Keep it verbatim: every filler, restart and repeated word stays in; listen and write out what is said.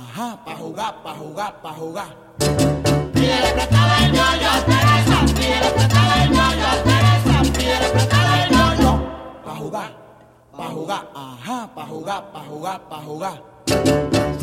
ajá, pa' jugar, pa' jugar, pa' jugar. Pídele prestado el ñoño a Teresa, pídele prestado el ñoño a Teresa, pídele prestado el ñoño. Pa' jugar, pa' jugar, ajá, pa' jugar, pa' jugar, pa' jugar.